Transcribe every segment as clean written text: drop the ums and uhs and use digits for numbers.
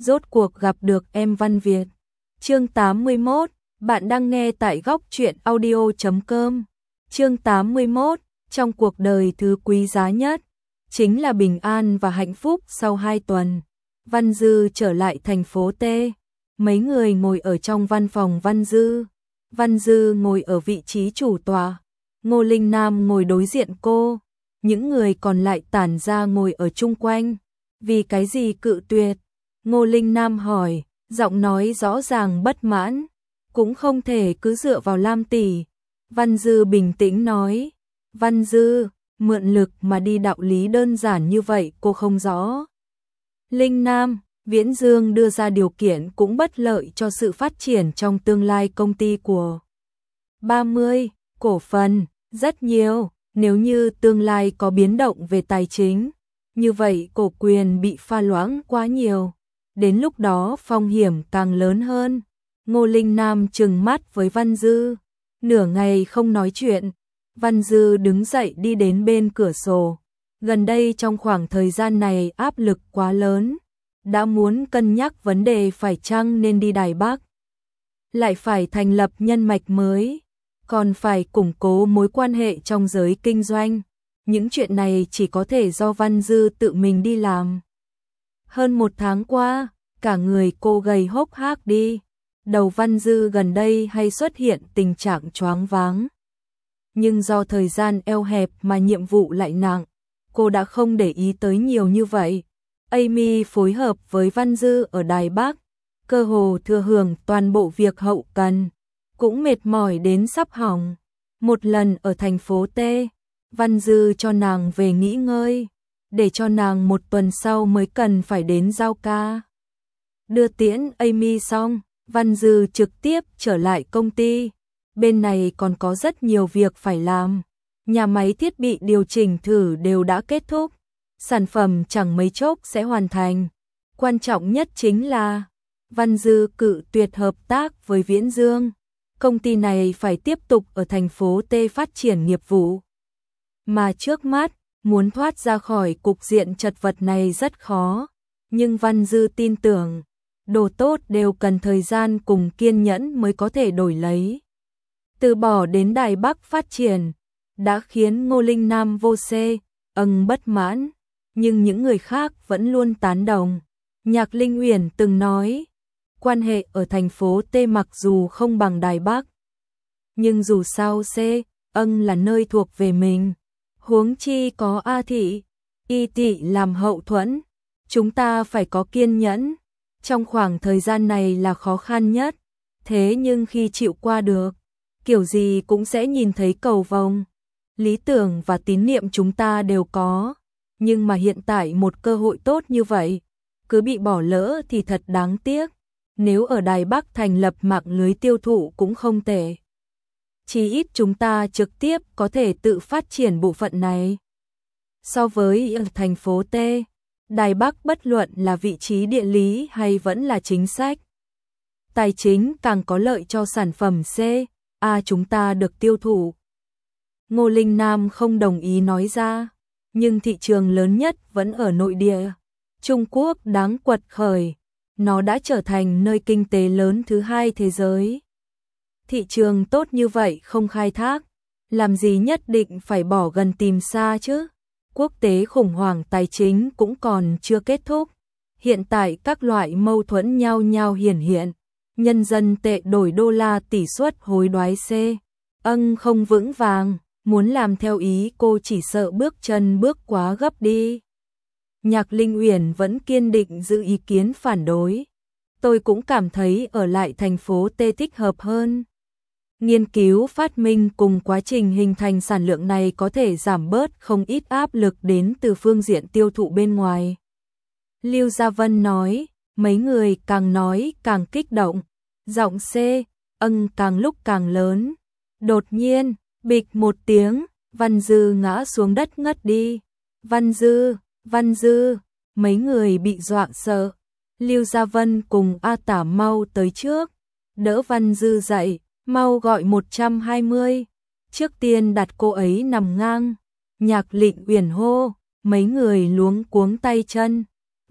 rốt cuộc gặp được em Văn Việt. Chương 81, bạn đang nghe tại góc truyện audio.com. Chương 81, trong cuộc đời thứ quý giá nhất chính là bình an và hạnh phúc. Sau 2 tuần, Văn Dư trở lại thành phố T. Mấy người ngồi ở trong văn phòng Văn Dư. Văn Dư ngồi ở vị trí chủ tọa, Ngô Linh Nam ngồi đối diện cô. Những người còn lại tản ra ngồi ở chung quanh. Vì cái gì cự tuyệt? Ngô Linh Nam hỏi, giọng nói rõ ràng bất mãn. Cũng không thể cứ dựa vào Lam tỷ. Văn Dư bình tĩnh nói. Văn Dư, mượn lực mà đi đạo lý đơn giản như vậy cô không rõ. Linh Nam, Viễn Dương đưa ra điều kiện cũng bất lợi cho sự phát triển trong tương lai công ty của 30, cổ phần, rất nhiều. Nếu như tương lai có biến động về tài chính, như vậy cổ quyền bị pha loãng quá nhiều. Đến lúc đó phong hiểm càng lớn hơn. Ngô Linh Nam trừng mắt với Văn Dư. Nửa ngày không nói chuyện. Văn Dư đứng dậy đi đến bên cửa sổ. Gần đây trong khoảng thời gian này áp lực quá lớn. Đã muốn cân nhắc vấn đề phải chăng nên đi Đài Bắc. Lại phải thành lập nhân mạch mới. Còn phải củng cố mối quan hệ trong giới kinh doanh. Những chuyện này chỉ có thể do Văn Dư tự mình đi làm. Hơn 1 tháng qua, cả người cô gầy hốc hác đi. Đầu Văn Dư gần đây hay xuất hiện tình trạng choáng váng. Nhưng do thời gian eo hẹp mà nhiệm vụ lại nặng, cô đã không để ý tới nhiều như vậy. Amy phối hợp với Văn Dư ở Đài Bắc, cơ hồ thừa hưởng toàn bộ việc hậu cần. Cũng mệt mỏi đến sắp hỏng. Một lần ở thành phố T, Văn Dư cho nàng về nghỉ ngơi, để cho nàng 1 tuần sau mới cần phải đến giao ca. Đưa tiễn Amy xong, Văn Dư trực tiếp trở lại công ty. Bên này còn có rất nhiều việc phải làm. Nhà máy thiết bị điều chỉnh thử đều đã kết thúc. Sản phẩm chẳng mấy chốc sẽ hoàn thành. Quan trọng nhất chính là Văn Dư cự tuyệt hợp tác với Viễn Dương. Công ty này phải tiếp tục ở thành phố T phát triển nghiệp vụ. Mà trước mắt, muốn thoát ra khỏi cục diện chật vật này rất khó. Nhưng Văn Dư tin tưởng, đồ tốt đều cần thời gian cùng kiên nhẫn mới có thể đổi lấy. Từ bỏ đến Đài Bắc phát triển, đã khiến Ngô Linh Nam vô xê, bất mãn. Nhưng những người khác vẫn luôn tán đồng. Nhạc Linh Uyển từng nói, quan hệ ở thành phố T mặc dù không bằng Đài Bắc, nhưng dù sao C, là nơi thuộc về mình. Huống chi có A Thị, Y Thị làm hậu thuẫn. Chúng ta phải có kiên nhẫn. Trong khoảng thời gian này là khó khăn nhất. Thế nhưng khi chịu qua được, kiểu gì cũng sẽ nhìn thấy cầu vồng. Lý tưởng và tín niệm chúng ta đều có. Nhưng mà hiện tại một cơ hội tốt như vậy, cứ bị bỏ lỡ thì thật đáng tiếc. Nếu ở Đài Bắc thành lập mạng lưới tiêu thụ cũng không tệ. Chỉ ít chúng ta trực tiếp có thể tự phát triển bộ phận này. So với ở thành phố T, Đài Bắc bất luận là vị trí địa lý hay vẫn là chính sách tài chính càng có lợi cho sản phẩm C, A chúng ta được tiêu thụ. Ngô Linh Nam không đồng ý nói ra, nhưng thị trường lớn nhất vẫn ở nội địa. Trung Quốc đáng quật khởi, nó đã trở thành nơi kinh tế lớn thứ 2 thế giới. Thị trường tốt như vậy không khai thác, làm gì nhất định phải bỏ gần tìm xa chứ. Quốc tế khủng hoảng tài chính cũng còn chưa kết thúc. Hiện tại các loại mâu thuẫn nhau nhau hiển hiện. Nhân dân tệ đổi đô la tỷ suất hối đoái C, không vững vàng. Muốn làm theo ý cô chỉ sợ bước chân bước quá gấp đi. Nhạc Linh Uyển vẫn kiên định giữ ý kiến phản đối. Tôi cũng cảm thấy ở lại thành phố T thích hợp hơn. Nghiên cứu phát minh cùng quá trình hình thành sản lượng này có thể giảm bớt không ít áp lực đến từ phương diện tiêu thụ bên ngoài. Lưu Gia Vân nói, mấy người càng nói càng kích động. Giọng C, càng lúc càng lớn. Đột nhiên, bịch một tiếng, Văn Dư ngã xuống đất ngất đi. Văn Dư, mấy người bị dọa sợ. Lưu Gia Vân cùng A Tả mau tới trước, đỡ Văn Dư dậy, mau gọi 120. Trước tiên đặt cô ấy nằm ngang. Nhạc Lịnh Uyển hô, mấy người luống cuống tay chân.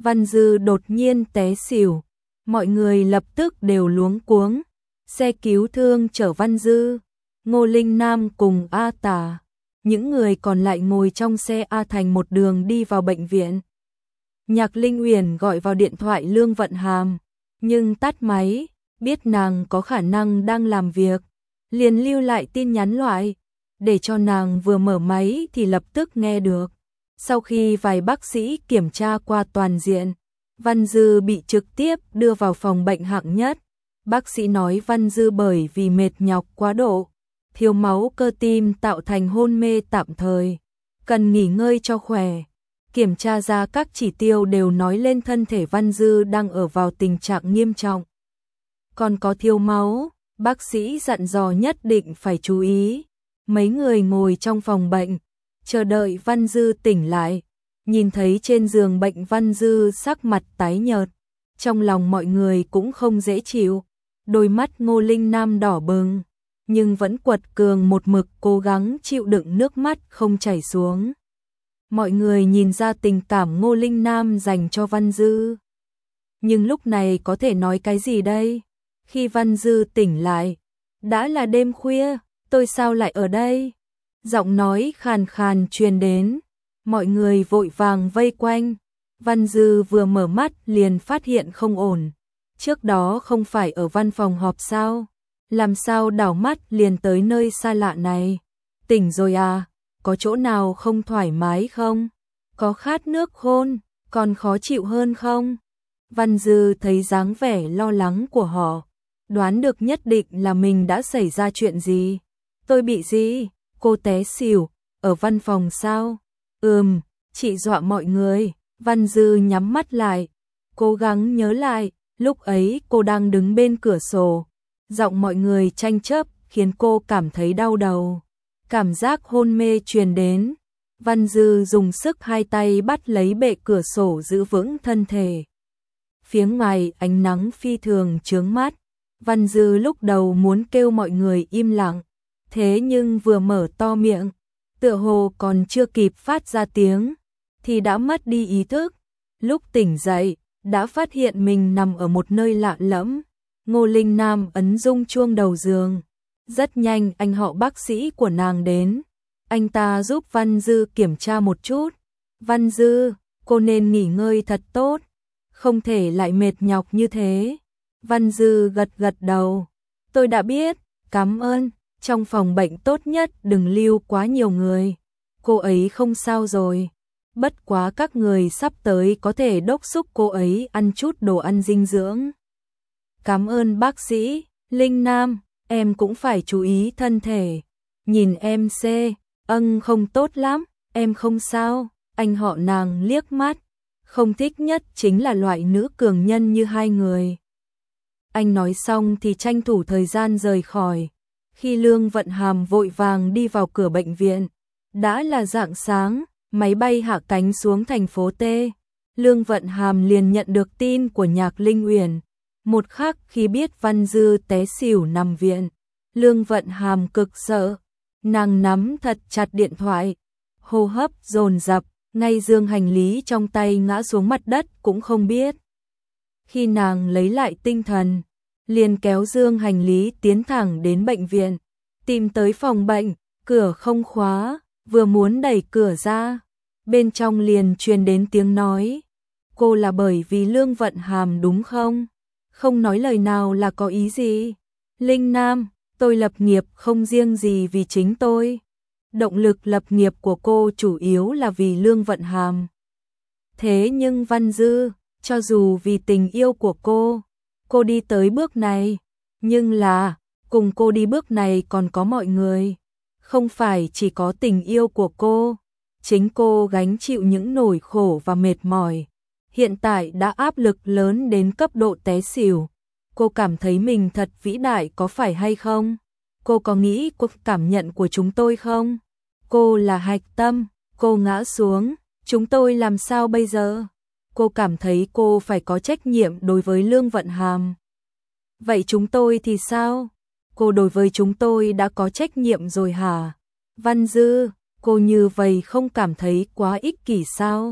Văn Dư đột nhiên té xỉu, mọi người lập tức đều luống cuống. Xe cứu thương chở Văn Dư, Ngô Linh Nam cùng A Tả, những người còn lại ngồi trong xe A Thành một đường đi vào bệnh viện. Nhạc Linh Uyển gọi vào điện thoại Lương Vận Hàm, nhưng tắt máy, biết nàng có khả năng đang làm việc, liền lưu lại tin nhắn loại, để cho nàng vừa mở máy thì lập tức nghe được. Sau khi vài bác sĩ kiểm tra qua toàn diện, Văn Dư bị trực tiếp đưa vào phòng bệnh hạng nhất. Bác sĩ nói Văn Dư bởi vì mệt nhọc quá độ, thiếu máu cơ tim tạo thành hôn mê tạm thời, cần nghỉ ngơi cho khỏe. Kiểm tra ra các chỉ tiêu đều nói lên thân thể Văn Dư đang ở vào tình trạng nghiêm trọng. Còn có thiếu máu, bác sĩ dặn dò nhất định phải chú ý. Mấy người ngồi trong phòng bệnh, chờ đợi Văn Dư tỉnh lại, nhìn thấy trên giường bệnh Văn Dư sắc mặt tái nhợt, trong lòng mọi người cũng không dễ chịu, đôi mắt Ngô Linh Nam đỏ bừng, nhưng vẫn quật cường một mực cố gắng chịu đựng nước mắt không chảy xuống. Mọi người nhìn ra tình cảm Ngô Linh Nam dành cho Văn Dư. Nhưng lúc này có thể nói cái gì đây? Khi Văn Dư tỉnh lại, đã là đêm khuya, tôi sao lại ở đây? Giọng nói khàn khàn truyền đến, mọi người vội vàng vây quanh. Văn Dư vừa mở mắt liền phát hiện không ổn. Trước đó không phải ở văn phòng họp sao? Làm sao đảo mắt liền tới nơi xa lạ này? Tỉnh rồi à? Có chỗ nào không thoải mái không? Có khát nước khôn, còn khó chịu hơn không? Văn Dư thấy dáng vẻ lo lắng của họ, đoán được nhất định là mình đã xảy ra chuyện gì. Tôi bị gì? Cô té xỉu, ở văn phòng sao? Chị dọa mọi người. Văn Dư nhắm mắt lại, cố gắng nhớ lại, lúc ấy cô đang đứng bên cửa sổ. Giọng mọi người tranh chấp khiến cô cảm thấy đau đầu. Cảm giác hôn mê truyền đến. Văn Dư dùng sức hai tay bắt lấy bệ cửa sổ giữ vững thân thể. Phía ngoài ánh nắng phi thường chướng mắt. Văn Dư lúc đầu muốn kêu mọi người im lặng, thế nhưng vừa mở to miệng, tựa hồ còn chưa kịp phát ra tiếng, thì đã mất đi ý thức. Lúc tỉnh dậy, đã phát hiện mình nằm ở một nơi lạ lẫm. Ngô Linh Nam ấn rung chuông đầu giường. Rất nhanh anh họ bác sĩ của nàng đến. Anh ta giúp Văn Dư kiểm tra một chút. Văn Dư, cô nên nghỉ ngơi thật tốt, không thể lại mệt nhọc như thế. Văn Dư gật gật đầu. Tôi đã biết, cảm ơn. Trong phòng bệnh tốt nhất đừng lưu quá nhiều người. Cô ấy không sao rồi. Bất quá các người sắp tới có thể đốc thúc cô ấy ăn chút đồ ăn dinh dưỡng. Cảm ơn bác sĩ. Linh Nam, em cũng phải chú ý thân thể. Nhìn em không tốt lắm, em không sao. Anh họ nàng liếc mắt. Không thích nhất chính là loại nữ cường nhân như hai người. Anh nói xong thì tranh thủ thời gian rời khỏi. Khi Lương Vận Hàm vội vàng đi vào cửa bệnh viện, đã là rạng sáng, máy bay hạ cánh xuống thành phố T. Lương Vận Hàm liền nhận được tin của Nhạc Linh Uyển. Một khắc khi biết Văn Dư té xỉu nằm viện, Lương Vận Hàm cực sợ, nàng nắm thật chặt điện thoại, hô hấp dồn dập, ngay dương hành lý trong tay ngã xuống mặt đất cũng không biết. Khi nàng lấy lại tinh thần, liền kéo dương hành lý tiến thẳng đến bệnh viện, tìm tới phòng bệnh, cửa không khóa, vừa muốn đẩy cửa ra, bên trong liền truyền đến tiếng nói. Cô là bởi vì Lương Vận Hàm đúng không? Không nói lời nào là có ý gì? Linh Nam, tôi lập nghiệp không riêng gì vì chính tôi. Động lực lập nghiệp của cô chủ yếu là vì Lương Vận Hàm. Thế nhưng Văn Dư, cho dù vì tình yêu của cô đi tới bước này, nhưng là, cùng cô đi bước này còn có mọi người. Không phải chỉ có tình yêu của cô, chính cô gánh chịu những nỗi khổ và mệt mỏi. Hiện tại đã áp lực lớn đến cấp độ té xỉu. Cô cảm thấy mình thật vĩ đại có phải hay không? Cô có nghĩ cuộc cảm nhận của chúng tôi không? Cô là hạch tâm, cô ngã xuống, chúng tôi làm sao bây giờ? Cô cảm thấy cô phải có trách nhiệm đối với Lương Vận Hàm. Vậy chúng tôi thì sao? Cô đối với chúng tôi đã có trách nhiệm rồi hả? Văn Dư, cô như vậy không cảm thấy quá ích kỷ sao?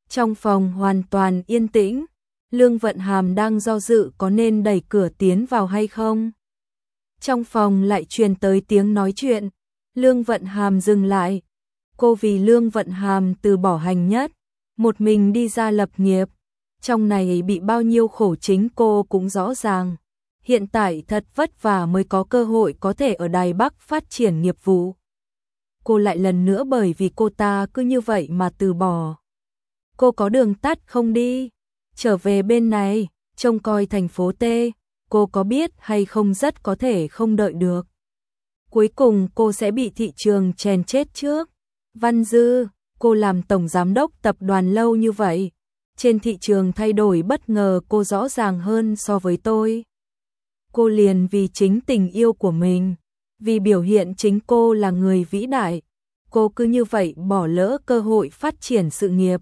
Trong phòng hoàn toàn yên tĩnh, Lương Vận Hàm đang do dự có nên đẩy cửa tiến vào hay không. Trong phòng lại truyền tới tiếng nói chuyện, Lương Vận Hàm dừng lại. Cô vì Lương Vận Hàm từ bỏ hành nhất, một mình đi ra lập nghiệp. Trong này bị bao nhiêu khổ chính cô cũng rõ ràng. Hiện tại thật vất vả mới có cơ hội có thể ở Đài Bắc phát triển nghiệp vụ. Cô lại lần nữa bởi vì cô ta cứ như vậy mà từ bỏ. Cô có đường tắt không đi, trở về bên này, trông coi thành phố T, cô có biết hay không rất có thể không đợi được. Cuối cùng cô sẽ bị thị trường chèn chết trước. Văn Dư, cô làm tổng giám đốc tập đoàn lâu như vậy, trên thị trường thay đổi bất ngờ cô rõ ràng hơn so với tôi. Cô liền vì chính tình yêu của mình, vì biểu hiện chính cô là người vĩ đại, cô cứ như vậy bỏ lỡ cơ hội phát triển sự nghiệp.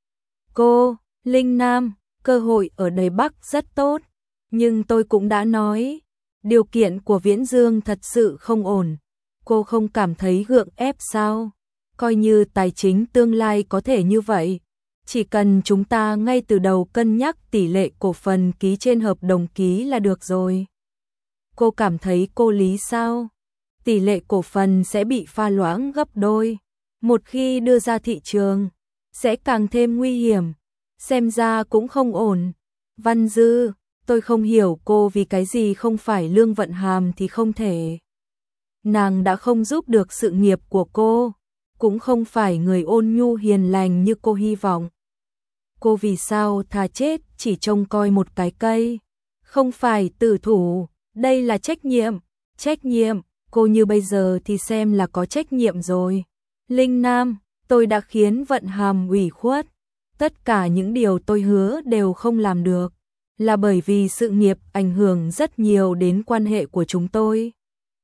Cô, Linh Nam, cơ hội ở Đài Bắc rất tốt, nhưng tôi cũng đã nói, điều kiện của Viễn Dương thật sự không ổn. Cô không cảm thấy gượng ép sao? Coi như tài chính tương lai có thể như vậy, chỉ cần chúng ta ngay từ đầu cân nhắc tỷ lệ cổ phần ký trên hợp đồng ký là được rồi. Cô cảm thấy cô lý sao? Tỷ lệ cổ phần sẽ bị pha loãng gấp đôi. Một khi đưa ra thị trường, sẽ càng thêm nguy hiểm. Xem ra cũng không ổn. Văn Dư, tôi không hiểu cô vì cái gì không phải Lương Vận Hàm thì không thể. Nàng đã không giúp được sự nghiệp của cô, cũng không phải người ôn nhu hiền lành như cô hy vọng. Cô vì sao thà chết chỉ trông coi một cái cây, không phải tử thủ, đây là trách nhiệm, cô như bây giờ thì xem là có trách nhiệm rồi. Linh Nam, tôi đã khiến Vận Hàm ủy khuất, tất cả những điều tôi hứa đều không làm được, là bởi vì sự nghiệp ảnh hưởng rất nhiều đến quan hệ của chúng tôi.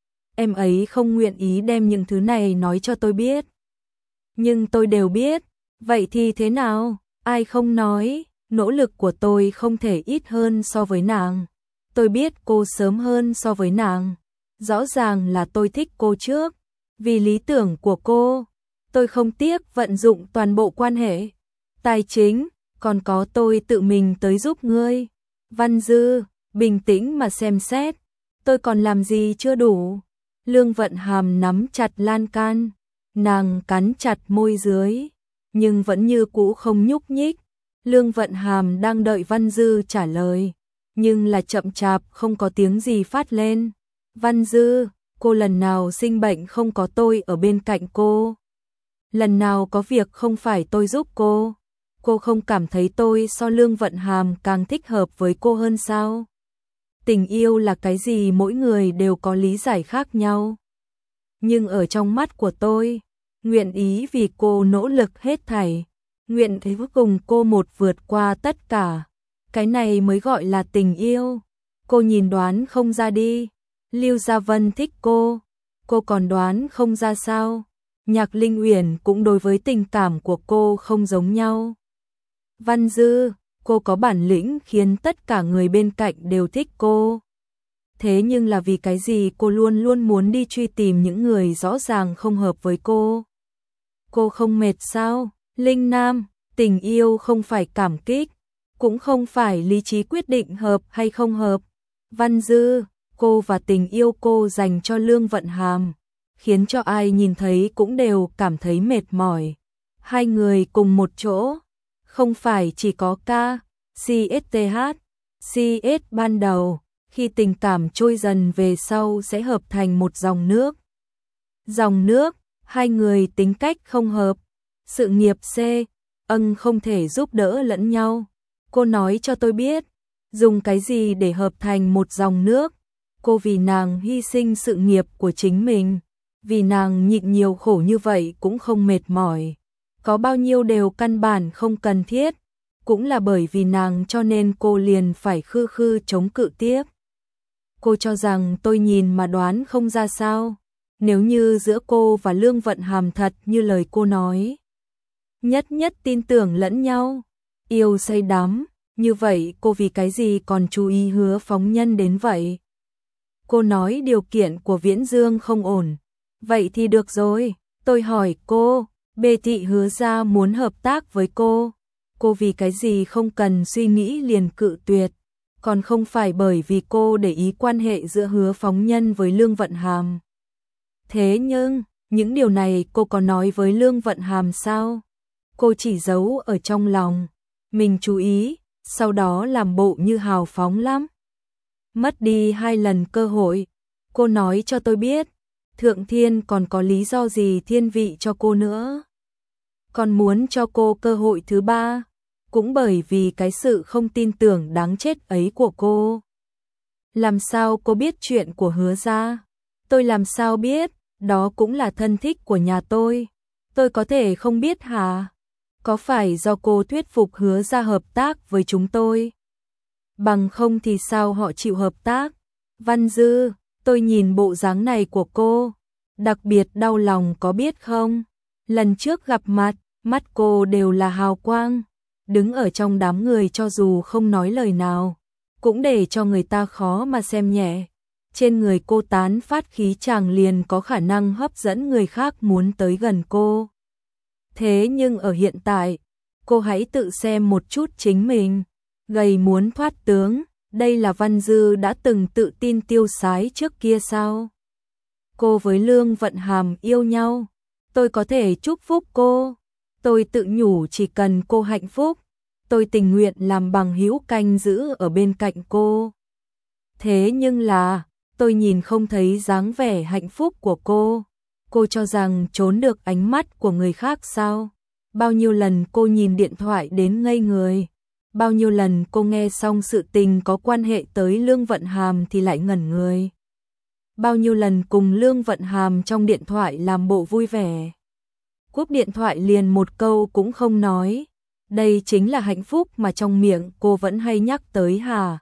Em ấy không nguyện ý đem những thứ này nói cho tôi biết. Nhưng tôi đều biết, vậy thì thế nào, ai không nói, nỗ lực của tôi không thể ít hơn so với nàng. Tôi biết cô sớm hơn so với nàng, rõ ràng là tôi thích cô trước, vì lý tưởng của cô, tôi không tiếc vận dụng toàn bộ quan hệ, tài chính, còn có tôi tự mình tới giúp ngươi. Văn Dư, bình tĩnh mà xem xét, tôi còn làm gì chưa đủ. Lương Vận Hàm nắm chặt lan can, nàng cắn chặt môi dưới, nhưng vẫn như cũ không nhúc nhích. Lương Vận Hàm đang đợi Văn Dư trả lời, nhưng là chậm chạp không có tiếng gì phát lên. Văn Dư, cô lần nào sinh bệnh không có tôi ở bên cạnh cô? Lần nào có việc không phải tôi giúp cô? Cô không cảm thấy tôi so Lương Vận Hàm càng thích hợp với cô hơn sao? Tình yêu là cái gì mỗi người đều có lý giải khác nhau. Nhưng ở trong mắt của tôi, nguyện ý vì cô nỗ lực hết thảy, nguyện ý cùng cô một vượt qua tất cả. Cái này mới gọi là tình yêu. Cô nhìn đoán không ra đi. Lưu Gia Vân thích cô còn đoán không ra sao? Nhạc Linh Uyển cũng đối với tình cảm của cô không giống nhau. Văn Dư, cô có bản lĩnh khiến tất cả người bên cạnh đều thích cô. Thế nhưng là vì cái gì cô luôn luôn muốn đi truy tìm những người rõ ràng không hợp với cô? Cô không mệt sao? Linh Nam, tình yêu không phải cảm kích, cũng không phải lý trí quyết định hợp hay không hợp. Văn Dư, cô và tình yêu cô dành cho Lương Vận Hàm, khiến cho ai nhìn thấy cũng đều cảm thấy mệt mỏi. Hai người cùng một chỗ, không phải chỉ có CS ban đầu, khi tình cảm trôi dần về sau sẽ hợp thành một dòng nước. Dòng nước, hai người tính cách không hợp, sự nghiệp không thể giúp đỡ lẫn nhau. Cô nói cho tôi biết, dùng cái gì để hợp thành một dòng nước? Cô vì nàng hy sinh sự nghiệp của chính mình, vì nàng nhịn nhiều khổ như vậy cũng không mệt mỏi. Có bao nhiêu đều căn bản không cần thiết, cũng là bởi vì nàng cho nên cô liền phải khư khư chống cự tiếp. Cô cho rằng tôi nhìn mà đoán không ra sao? Nếu như giữa cô và Lương Vận Hàm thật như lời cô nói, nhất tin tưởng lẫn nhau, yêu say đắm, như vậy cô vì cái gì còn chú ý Hứa Phóng Nhân đến vậy? Cô nói điều kiện của Viễn Dương không ổn, vậy thì được rồi, tôi hỏi cô, Bê thị Hứa gia muốn hợp tác với cô cô vì cái gì không cần suy nghĩ liền cự tuyệt, còn không phải bởi vì cô để ý quan hệ giữa Hứa Phóng Nhân với Lương Vận Hàm. Thế nhưng, những điều này cô có nói với Lương Vận Hàm sao? Cô chỉ giấu ở trong lòng, mình chú ý, sau đó làm bộ như hào phóng lắm. Mất đi 2 lần cơ hội, cô nói cho tôi biết, Thượng Thiên còn có lý do gì thiên vị cho cô nữa. Còn muốn cho cô cơ hội thứ 3, cũng bởi vì cái sự không tin tưởng đáng chết ấy của cô. Làm sao cô biết chuyện của Hứa gia? Tôi làm sao biết, đó cũng là thân thích của nhà tôi có thể không biết hả? Có phải do cô thuyết phục Hứa gia hợp tác với chúng tôi? Bằng không thì sao họ chịu hợp tác? Văn Dư, tôi nhìn bộ dáng này của cô, đặc biệt đau lòng có biết không? Lần trước gặp mặt, mắt cô đều là hào quang, đứng ở trong đám người cho dù không nói lời nào, cũng để cho người ta khó mà xem nhẹ. Trên người cô tán phát khí chàng liền có khả năng hấp dẫn người khác muốn tới gần cô. Thế nhưng ở hiện tại, cô hãy tự xem một chút chính mình, gầy muốn thoát tướng, đây là Văn Dư đã từng tự tin tiêu sái trước kia sao? Cô với Lương Vận Hàm yêu nhau, tôi có thể chúc phúc cô, tôi tự nhủ chỉ cần cô hạnh phúc, tôi tình nguyện làm bằng hữu canh giữ ở bên cạnh cô. Thế nhưng là, tôi nhìn không thấy dáng vẻ hạnh phúc của cô cho rằng trốn được ánh mắt của người khác sao? Bao nhiêu lần cô nhìn điện thoại đến ngây người, bao nhiêu lần cô nghe xong sự tình có quan hệ tới Lương Vận Hàm thì lại ngẩn người. Bao nhiêu lần cùng Lương Vận Hàm trong điện thoại làm bộ vui vẻ. Cúp điện thoại liền một câu cũng không nói. Đây chính là hạnh phúc mà trong miệng cô vẫn hay nhắc tới hả?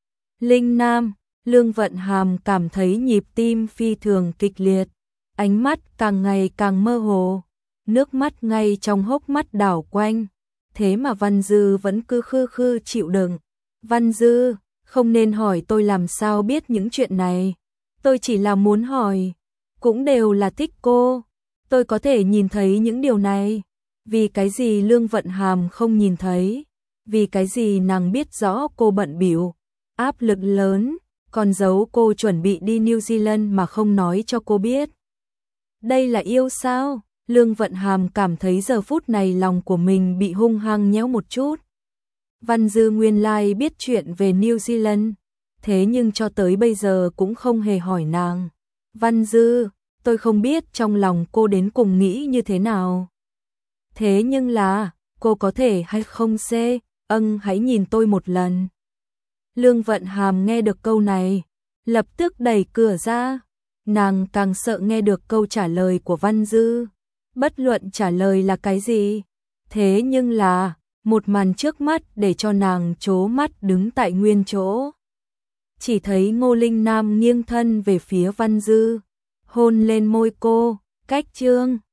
Linh Nam, Lương Vận Hàm cảm thấy nhịp tim phi thường kịch liệt, ánh mắt càng ngày càng mơ hồ, nước mắt ngay trong hốc mắt đảo quanh. Thế mà Văn Dư vẫn cứ khư khư chịu đựng. Văn Dư, không nên hỏi tôi làm sao biết những chuyện này. Tôi chỉ là muốn hỏi, cũng đều là thích cô. Tôi có thể nhìn thấy những điều này. Vì cái gì Lương Vận Hàm không nhìn thấy? Vì cái gì nàng biết rõ cô bận bịu, áp lực lớn, còn giấu cô chuẩn bị đi New Zealand mà không nói cho cô biết? Đây là yêu sao? Lương Vận Hàm cảm thấy giờ phút này lòng của mình bị hung hăng nhéo một chút. Văn Dư nguyên lai biết chuyện về New Zealand, thế nhưng cho tới bây giờ cũng không hề hỏi nàng. Văn Dư, tôi không biết trong lòng cô đến cùng nghĩ như thế nào. Thế nhưng là, cô có thể hay không hãy nhìn tôi một lần. Lương Vận Hàm nghe được câu này, lập tức đẩy cửa ra. Nàng càng sợ nghe được câu trả lời của Văn Dư. Bất luận trả lời là cái gì. Thế nhưng là, một màn trước mắt để cho nàng trố mắt đứng tại nguyên chỗ. Chỉ thấy Ngô Linh Nam nghiêng thân về phía Văn Dư, hôn lên môi cô, cách chương.